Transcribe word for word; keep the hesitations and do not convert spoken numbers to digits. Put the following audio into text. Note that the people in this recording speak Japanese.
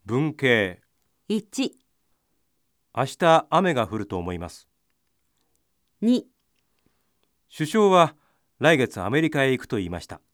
文系。 いち、 明日雨が降ると思います。 に、 首相は来月アメリカへ行くと言いました。